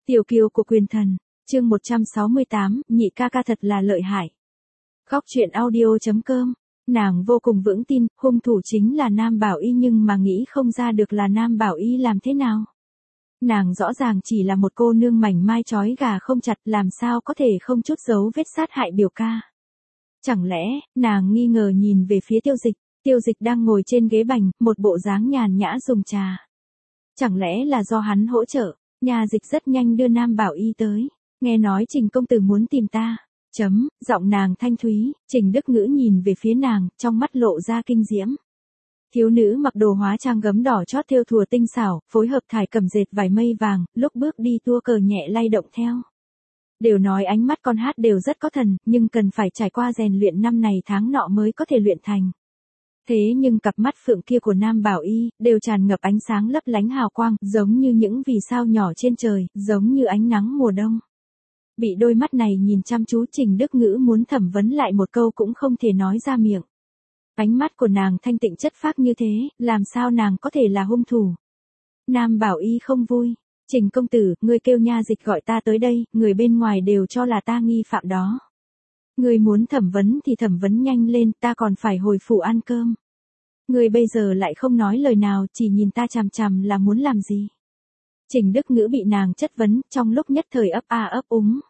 Tiểu kiều của quyền thần, chương 168, nhị ca ca thật là lợi hại. Góc truyện audio.com, nàng vô cùng vững tin, hung thủ chính là Nam Bảo Y nhưng mà nghĩ không ra được là Nam Bảo Y làm thế nào. Nàng rõ ràng chỉ là một cô nương mảnh mai trói gà không chặt, làm sao có thể không chút dấu vết sát hại biểu ca. Chẳng lẽ, nàng nghi ngờ nhìn về phía Tiêu Dịch đang ngồi trên ghế bành, một bộ dáng nhàn nhã dùng trà. Chẳng lẽ là do hắn hỗ trợ? Nhà Dịch rất nhanh đưa Nam Bảo Y tới. Nghe nói Trình công tử muốn tìm ta. Giọng nàng thanh thúy, Trình Đức Ngữ nhìn về phía nàng, trong mắt lộ ra kinh diễm. Thiếu nữ mặc đồ hóa trang gấm đỏ chót thêu thùa tinh xảo, phối hợp thải cầm dệt vải mây vàng, lúc bước đi tua cờ nhẹ lay động theo. Đều nói ánh mắt con hát đều rất có thần, nhưng cần phải trải qua rèn luyện năm này tháng nọ mới có thể luyện thành. Thế nhưng cặp mắt phượng kia của Nam Bảo Y, đều tràn ngập ánh sáng lấp lánh hào quang, giống như những vì sao nhỏ trên trời, giống như ánh nắng mùa đông. Bị đôi mắt này nhìn chăm chú, Trình Đức Ngữ muốn thẩm vấn lại một câu cũng không thể nói ra miệng. Ánh mắt của nàng thanh tịnh chất phác như thế, làm sao nàng có thể là hung thủ? Nam Bảo Y không vui. Trình công tử, ngươi kêu Nha Dịch gọi ta tới đây, người bên ngoài đều cho là ta nghi phạm đó. Ngươi muốn thẩm vấn thì thẩm vấn nhanh lên, ta còn phải hồi phủ ăn cơm. Ngươi bây giờ lại không nói lời nào, chỉ nhìn ta chằm chằm là muốn làm gì? Trình Đức Ngữ bị nàng chất vấn, trong lúc nhất thời ấp a ấp úng.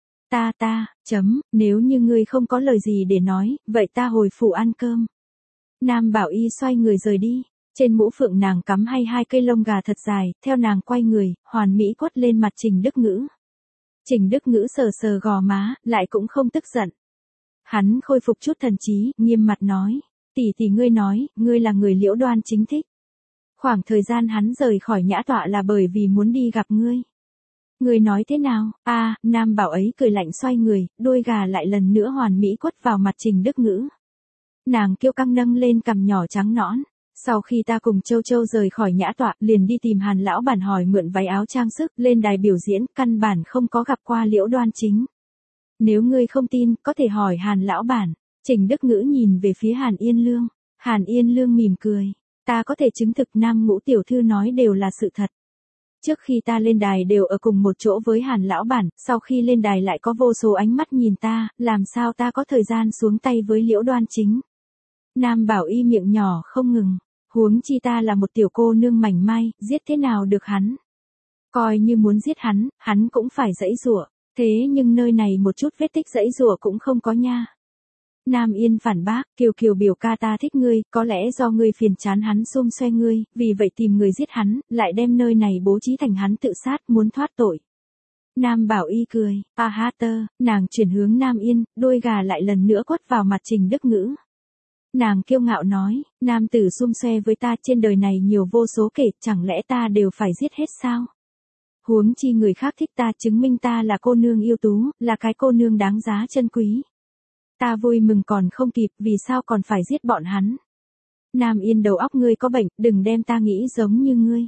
Nếu như ngươi không có lời gì để nói, vậy ta hồi phủ ăn cơm. Nam Bảo Y xoay người rời đi, trên mũ phượng nàng cắm hay hai cây lông gà thật dài, theo nàng quay người, hoàn mỹ quất lên mặt Trình Đức Ngữ. Trình Đức Ngữ sờ sờ gò má, lại cũng không tức giận. Hắn khôi phục chút thần trí, nghiêm mặt nói, tỷ ngươi nói, ngươi là người Liễu Đoan Chính thích. Khoảng thời gian hắn rời khỏi nhã tọa là bởi vì muốn đi gặp ngươi. Ngươi nói thế nào? Nam Bảo ấy cười lạnh xoay người, đuôi gà lại lần nữa hoàn mỹ quất vào mặt Trình Đức Ngữ. Nàng kiêu căng nâng lên cằm nhỏ trắng nõn. Sau khi ta cùng Châu Châu rời khỏi nhã tọa, liền đi tìm Hàn lão bản hỏi mượn váy áo trang sức, lên đài biểu diễn, căn bản không có gặp qua Liễu Đoan Chính. Nếu ngươi không tin, có thể hỏi Hàn lão bản. Trình Đức Ngữ nhìn về phía Hàn Yên Lương. Hàn Yên Lương mỉm cười. Ta có thể chứng thực Nam Ngũ tiểu thư nói đều là sự thật. Trước khi ta lên đài đều ở cùng một chỗ với Hàn lão bản, sau khi lên đài lại có vô số ánh mắt nhìn ta, làm sao ta có thời gian xuống tay với Liễu Đoan Chính. Nam Bảo Y miệng nhỏ không ngừng. Huống chi ta là một tiểu cô nương mảnh mai, giết thế nào được hắn. Coi như muốn giết hắn cũng phải giãy giụa. Thế nhưng nơi này một chút vết tích giãy giụa cũng không có nha. Nam Yên phản bác, Kiều biểu ca ta thích ngươi, có lẽ do ngươi phiền chán hắn xôm xoe ngươi, vì vậy tìm người giết hắn, lại đem nơi này bố trí thành hắn tự sát, muốn thoát tội. Nam Bảo Y cười, nàng chuyển hướng Nam Yên, đôi gà lại lần nữa quất vào mặt Trình Đức Ngữ. Nàng kiêu ngạo nói, nam tử xôm xoe với ta trên đời này nhiều vô số kể, chẳng lẽ ta đều phải giết hết sao? Huống chi người khác thích ta, chứng minh ta là cô nương ưu tú, là cái cô nương đáng giá chân quý. Ta vui mừng còn không kịp, vì sao còn phải giết bọn hắn? Nam Yên đầu óc ngươi có bệnh, đừng đem ta nghĩ giống như ngươi.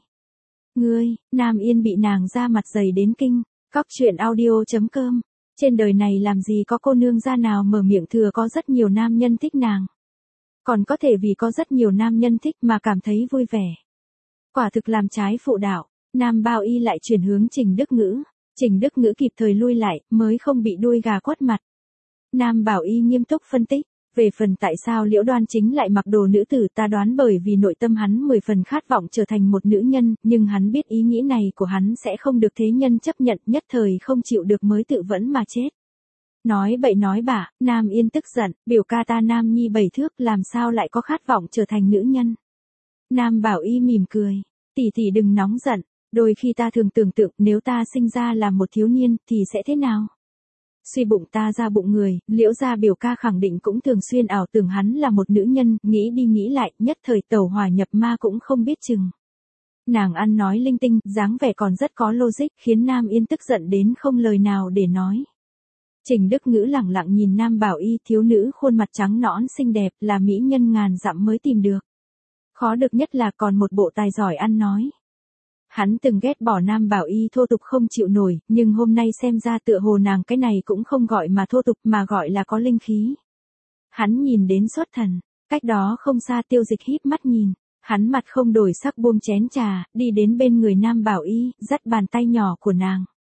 Nam Yên bị nàng ra mặt dày đến kinh. Góc truyện audio.com. Trên đời này làm gì có cô nương ra nào mở miệng thừa có rất nhiều nam nhân thích nàng. Còn có thể vì có rất nhiều nam nhân thích mà cảm thấy vui vẻ. Quả thực làm trái phụ đạo. Nam Bảo Y lại chuyển hướng Trình Đức Ngữ. Trình Đức Ngữ kịp thời lui lại, mới không bị đuôi gà quất mặt. Nam Bảo Y nghiêm túc phân tích. Về phần tại sao Liễu Đoan Chính lại mặc đồ nữ tử, ta đoán bởi vì nội tâm hắn 10 phần khát vọng trở thành một nữ nhân, nhưng hắn biết ý nghĩ này của hắn sẽ không được thế nhân chấp nhận, nhất thời không chịu được mới tự vẫn mà chết. Nói bậy nói bạ, Nam Yên tức giận, biểu ca ta Nam Nhi 7 thước làm sao lại có khát vọng trở thành nữ nhân. Nam Bảo Y mỉm cười, tỷ đừng nóng giận, đôi khi ta thường tưởng tượng nếu ta sinh ra là một thiếu niên thì sẽ thế nào. Suy bụng ta ra bụng người, Liễu gia biểu ca khẳng định cũng thường xuyên ảo tưởng hắn là một nữ nhân, nghĩ đi nghĩ lại, nhất thời tẩu hỏa nhập ma cũng không biết chừng. Nàng ăn nói linh tinh, dáng vẻ còn rất có logic, khiến Nam Yên tức giận đến không lời nào để nói. Trình Đức Ngữ lẳng lặng nhìn Nam Bảo Y, thiếu nữ khuôn mặt trắng nõn xinh đẹp, là mỹ nhân ngàn dặm mới tìm được. Khó được nhất là còn một bộ tài giỏi ăn nói. Hắn từng ghét bỏ Nam Bảo Y thô tục không chịu nổi, nhưng hôm nay xem ra tựa hồ nàng cái này cũng không gọi mà thô tục mà gọi là có linh khí. Hắn nhìn đến xuất thần, cách đó không xa Tiêu Dịch híp mắt nhìn, hắn mặt không đổi sắc buông chén trà, đi đến bên người Nam Bảo Y, dắt bàn tay nhỏ của nàng.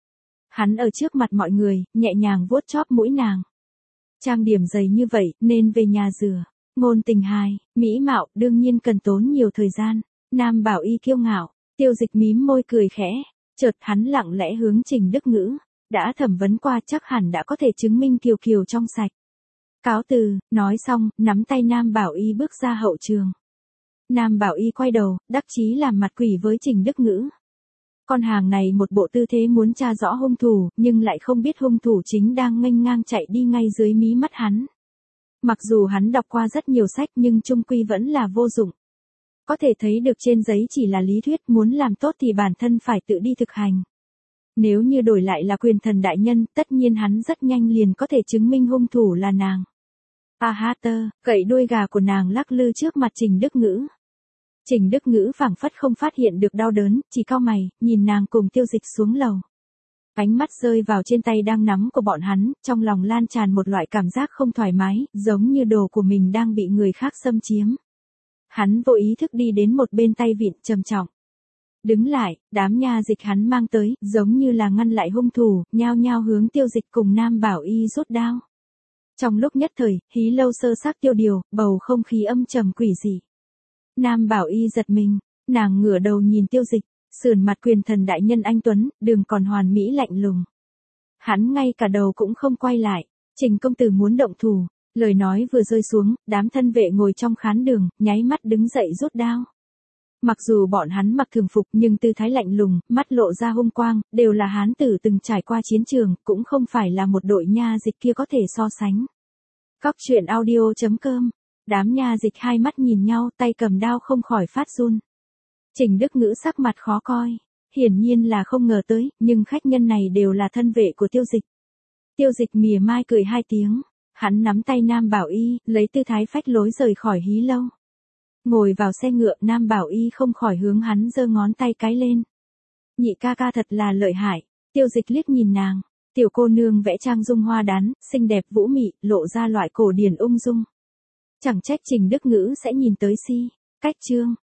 Hắn ở trước mặt mọi người, nhẹ nhàng vuốt chóp mũi nàng. Trang điểm dày như vậy, nên về nhà rửa. Ngôn tình hài, mỹ mạo, đương nhiên cần tốn nhiều thời gian. Nam Bảo Y kiêu ngạo, Tiêu Dịch mím môi cười khẽ. Chợt hắn lặng lẽ hướng Trình Đức Ngữ. Đã thẩm vấn qua chắc hẳn đã có thể chứng minh Kiều Kiều trong sạch. Cáo từ, nói xong, nắm tay Nam Bảo Y bước ra hậu trường. Nam Bảo Y quay đầu, đắc chí làm mặt quỷ với Trình Đức Ngữ. Con hàng này một bộ tư thế muốn tra rõ hung thủ, nhưng lại không biết hung thủ chính đang nghênh ngang chạy đi ngay dưới mí mắt hắn. Mặc dù hắn đọc qua rất nhiều sách nhưng chung quy vẫn là vô dụng. Có thể thấy được trên giấy chỉ là lý thuyết, muốn làm tốt thì bản thân phải tự đi thực hành. Nếu như đổi lại là quyền thần đại nhân, tất nhiên hắn rất nhanh liền có thể chứng minh hung thủ là nàng. Tơ, gậy đuôi gà của nàng lắc lư trước mặt Trình Đức Ngữ. Trình Đức Ngữ phảng phất không phát hiện được đau đớn, chỉ cau mày, nhìn nàng cùng Tiêu Dịch xuống lầu. Ánh mắt rơi vào trên tay đang nắm của bọn hắn, trong lòng lan tràn một loại cảm giác không thoải mái, giống như đồ của mình đang bị người khác xâm chiếm. Hắn vô ý thức đi đến một bên tay vịn trầm trọng. Đứng lại, đám nha dịch hắn mang tới, giống như là ngăn lại hung thủ, nhao nhao hướng Tiêu Dịch cùng Nam Bảo Y rút đao. Trong lúc nhất thời, hí lâu sơ xác tiêu điều, bầu không khí âm trầm quỷ dị. Nam Bảo Y giật mình, nàng ngửa đầu nhìn Tiêu Dịch, sườn mặt quyền thần đại nhân anh tuấn, đường còn hoàn mỹ lạnh lùng. Hắn ngay cả đầu cũng không quay lại. Trình công tử muốn động thủ. Lời nói vừa rơi xuống, đám thân vệ ngồi trong khán đường, nháy mắt đứng dậy rút đao. Mặc dù bọn hắn mặc thường phục nhưng tư thái lạnh lùng, mắt lộ ra hung quang, đều là hán tử từng trải qua chiến trường, cũng không phải là một đội nha dịch kia có thể so sánh. Cóc truyện audio.com. Đám nha dịch hai mắt nhìn nhau, tay cầm đao không khỏi phát run. Trình Đức Ngữ sắc mặt khó coi, hiển nhiên là không ngờ tới, nhưng khách nhân này đều là thân vệ của Tiêu Dịch. Tiêu Dịch mỉa mai cười hai tiếng, hắn nắm tay Nam Bảo Y, lấy tư thái phách lối rời khỏi hí lâu. Ngồi vào xe ngựa, Nam Bảo Y không khỏi hướng hắn giơ ngón tay cái lên. Nhị ca ca thật là lợi hại. Tiêu Dịch liếc nhìn nàng, tiểu cô nương vẽ trang dung hoa đán, xinh đẹp vũ mị, lộ ra loại cổ điển ung dung. Chẳng trách Trình Đức Ngữ sẽ nhìn tới si. Cách chương